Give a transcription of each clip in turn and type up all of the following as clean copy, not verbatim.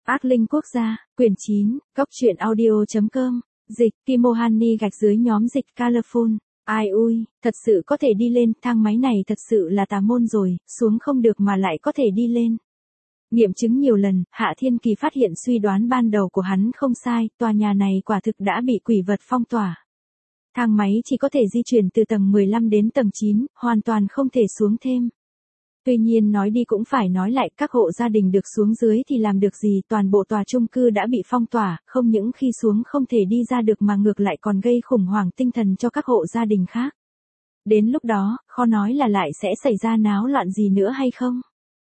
Ác linh quốc gia, quyển 9, Cốc truyện audio.com, dịch, Kimohani gạch dưới nhóm dịch Colorful. Ai ui, thật sự có thể đi lên, thang máy này thật sự là tà môn rồi, xuống không được mà lại có thể đi lên. Nghiệm chứng nhiều lần, Hạ Thiên Kỳ phát hiện suy đoán ban đầu của hắn không sai, tòa nhà này quả thực đã bị quỷ vật phong tỏa. Thang máy chỉ có thể di chuyển từ tầng 15 đến tầng 9, hoàn toàn không thể xuống thêm. Tuy nhiên nói đi cũng phải nói lại, các hộ gia đình được xuống dưới thì làm được gì, toàn bộ tòa chung cư đã bị phong tỏa, không những khi xuống không thể đi ra được mà ngược lại còn gây khủng hoảng tinh thần cho các hộ gia đình khác. Đến lúc đó, khó nói là lại sẽ xảy ra náo loạn gì nữa hay không.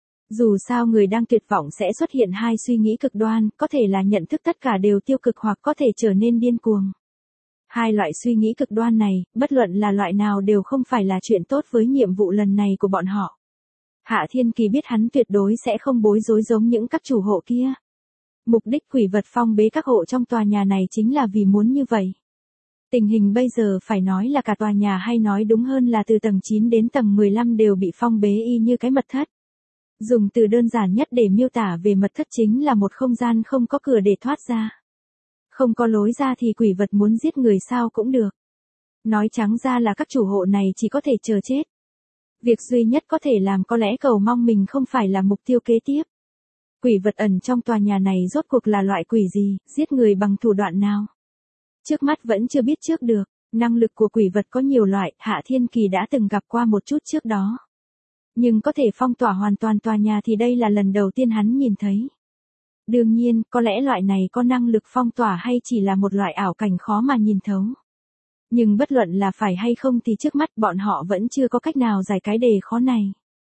Dù sao người đang tuyệt vọng sẽ xuất hiện hai suy nghĩ cực đoan, có thể là nhận thức tất cả đều tiêu cực hoặc có thể trở nên điên cuồng. Hai loại suy nghĩ cực đoan này, bất luận là loại nào đều không phải là chuyện tốt với nhiệm vụ lần này của bọn họ. Hạ Thiên Kỳ biết hắn tuyệt đối sẽ không bối rối giống những các chủ hộ kia. Mục đích quỷ vật phong bế các hộ trong tòa nhà này chính là vì muốn như vậy. Tình hình bây giờ phải nói là cả tòa nhà, hay nói đúng hơn là từ tầng 9 đến tầng 15 đều bị phong bế y như cái mật thất. Dùng từ đơn giản nhất để miêu tả về mật thất chính là một không gian không có cửa để thoát ra. Không có lối ra thì quỷ vật muốn giết người sao cũng được. Nói trắng ra là các chủ hộ này chỉ có thể chờ chết. Việc duy nhất có thể làm có lẽ cầu mong mình không phải là mục tiêu kế tiếp. Quỷ vật ẩn trong tòa nhà này rốt cuộc là loại quỷ gì, giết người bằng thủ đoạn nào? Trước mắt vẫn chưa biết trước được, năng lực của quỷ vật có nhiều loại, Hạ Thiên Kỳ đã từng gặp qua một chút trước đó. Nhưng có thể phong tỏa hoàn toàn tòa nhà thì đây là lần đầu tiên hắn nhìn thấy. Đương nhiên, có lẽ loại này có năng lực phong tỏa hay chỉ là một loại ảo cảnh khó mà nhìn thấu. Nhưng bất luận là phải hay không thì trước mắt bọn họ vẫn chưa có cách nào giải cái đề khó này.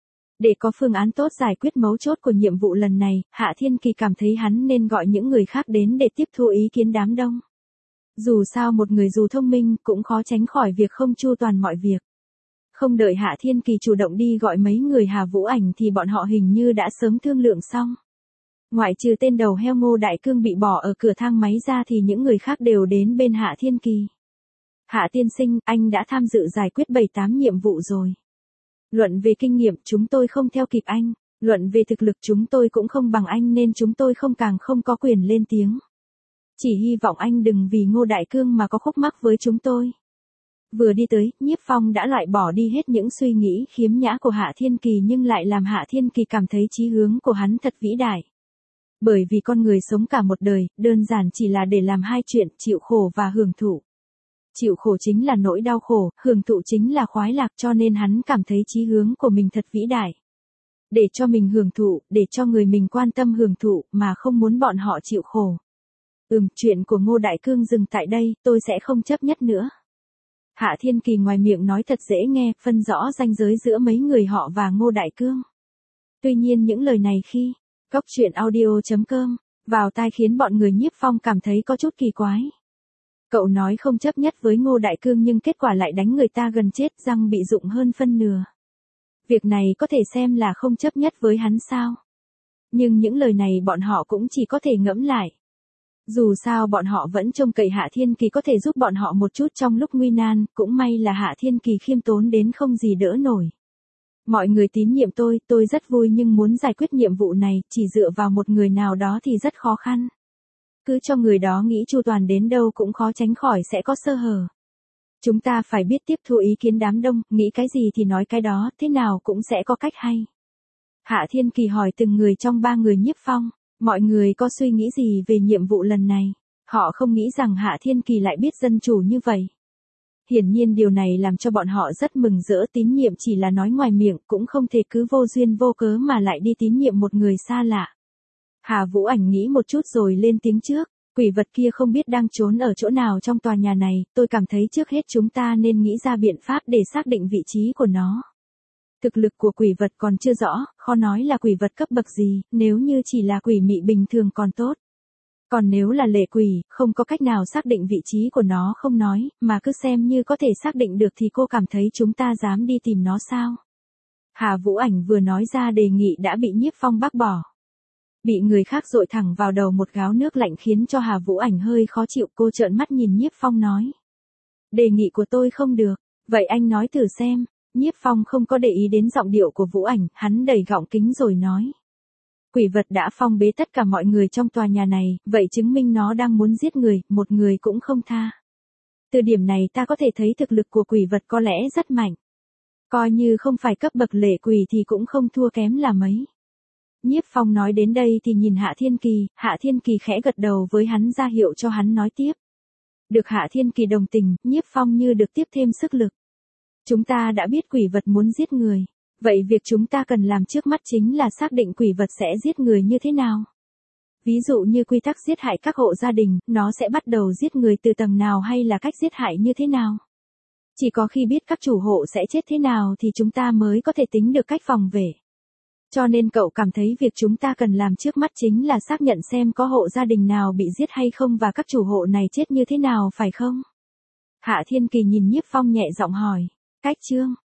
Để có phương án tốt giải quyết mấu chốt của nhiệm vụ lần này, Hạ Thiên Kỳ cảm thấy hắn nên gọi những người khác đến để tiếp thu ý kiến đám đông. Dù sao một người dù thông minh cũng khó tránh khỏi việc không chu toàn mọi việc. Không đợi Hạ Thiên Kỳ chủ động đi gọi mấy người Hà Vũ Ảnh thì bọn họ hình như đã sớm thương lượng xong. Ngoại trừ tên đầu heo Ngô Đại Cương bị bỏ ở cửa thang máy ra thì những người khác đều đến bên Hạ Thiên Kỳ. Hạ tiên sinh, anh đã tham dự giải quyết 7-8 nhiệm vụ rồi. Luận về kinh nghiệm chúng tôi không theo kịp anh, luận về thực lực chúng tôi cũng không bằng anh nên chúng tôi càng không có quyền lên tiếng. Chỉ hy vọng anh đừng vì Ngô Đại Cương mà có khúc mắc với chúng tôi. Vừa đi tới, Nhiếp Phong đã loại bỏ đi hết những suy nghĩ khiếm nhã của Hạ Thiên Kỳ nhưng lại làm Hạ Thiên Kỳ cảm thấy chí hướng của hắn thật vĩ đại. Bởi vì con người sống cả một đời, đơn giản chỉ là để làm hai chuyện, chịu khổ và hưởng thụ. Chịu khổ chính là nỗi đau khổ, hưởng thụ chính là khoái lạc, cho nên hắn cảm thấy chí hướng của mình thật vĩ đại. Để cho mình hưởng thụ, để cho người mình quan tâm hưởng thụ mà không muốn bọn họ chịu khổ. Chuyện của Ngô Đại Cương dừng tại đây, tôi sẽ không chấp nhất nữa. Hạ Thiên Kỳ ngoài miệng nói thật dễ nghe, phân rõ ranh giới giữa mấy người họ và Ngô Đại Cương. Tuy nhiên những lời này khi Cốc truyện audio.com vào tai khiến bọn người Nhiếp Phong cảm thấy có chút kỳ quái. Cậu nói không chấp nhất với Ngô Đại Cương nhưng kết quả lại đánh người ta gần chết, răng bị rụng hơn phân nửa. Việc này có thể xem là không chấp nhất với hắn sao? Nhưng những lời này bọn họ cũng chỉ có thể ngẫm lại. Dù sao bọn họ vẫn trông cậy Hạ Thiên Kỳ có thể giúp bọn họ một chút trong lúc nguy nan, cũng may là Hạ Thiên Kỳ khiêm tốn đến không gì đỡ nổi. Mọi người tín nhiệm tôi rất vui nhưng muốn giải quyết nhiệm vụ này, chỉ dựa vào một người nào đó thì rất khó khăn. Cứ cho người đó nghĩ chu toàn đến đâu cũng khó tránh khỏi sẽ có sơ hở. Chúng ta phải biết tiếp thu ý kiến đám đông, nghĩ cái gì thì nói cái đó, thế nào cũng sẽ có cách hay. Hạ Thiên Kỳ hỏi từng người trong 3 người Nhiếp Phong, mọi người có suy nghĩ gì về nhiệm vụ lần này? Họ không nghĩ rằng Hạ Thiên Kỳ lại biết dân chủ như vậy. Hiển nhiên điều này làm cho bọn họ rất mừng rỡ, tín nhiệm chỉ là nói ngoài miệng, cũng không thể cứ vô duyên vô cớ mà lại đi tín nhiệm một người xa lạ. Hà Vũ Ảnh nghĩ một chút rồi lên tiếng trước, quỷ vật kia không biết đang trốn ở chỗ nào trong tòa nhà này, tôi cảm thấy trước hết chúng ta nên nghĩ ra biện pháp để xác định vị trí của nó. Thực lực của quỷ vật còn chưa rõ, khó nói là quỷ vật cấp bậc gì, nếu như chỉ là quỷ mị bình thường còn tốt. Còn nếu là lệ quỷ, không có cách nào xác định vị trí của nó không nói, mà cứ xem như có thể xác định được thì cô cảm thấy chúng ta dám đi tìm nó sao? Hà Vũ Ảnh vừa nói ra đề nghị đã bị Nhiếp Phong bác bỏ. Bị người khác dội thẳng vào đầu một gáo nước lạnh khiến cho Hà Vũ Ảnh hơi khó chịu, cô trợn mắt nhìn Nhiếp Phong nói. Đề nghị của tôi không được, vậy anh nói thử xem. Nhiếp Phong không có để ý đến giọng điệu của Vũ Ảnh, hắn đẩy gọng kính rồi nói. Quỷ vật đã phong bế tất cả mọi người trong tòa nhà này, vậy chứng minh nó đang muốn giết người, một người cũng không tha. Từ điểm này ta có thể thấy thực lực của quỷ vật có lẽ rất mạnh. Coi như không phải cấp bậc lệ quỷ thì cũng không thua kém là mấy. Nhiếp Phong nói đến đây thì nhìn Hạ Thiên Kỳ khẽ gật đầu với hắn ra hiệu cho hắn nói tiếp. Được Hạ Thiên Kỳ đồng tình, Nhiếp Phong như được tiếp thêm sức lực. Chúng ta đã biết quỷ vật muốn giết người. Vậy việc chúng ta cần làm trước mắt chính là xác định quỷ vật sẽ giết người như thế nào. Ví dụ như quy tắc giết hại các hộ gia đình, nó sẽ bắt đầu giết người từ tầng nào hay là cách giết hại như thế nào. Chỉ có khi biết các chủ hộ sẽ chết thế nào thì chúng ta mới có thể tính được cách phòng vệ. Cho nên cậu cảm thấy việc chúng ta cần làm trước mắt chính là xác nhận xem có hộ gia đình nào bị giết hay không và các chủ hộ này chết như thế nào phải không? Hạ Thiên Kỳ nhìn Nhiếp Phong nhẹ giọng hỏi. Cách chương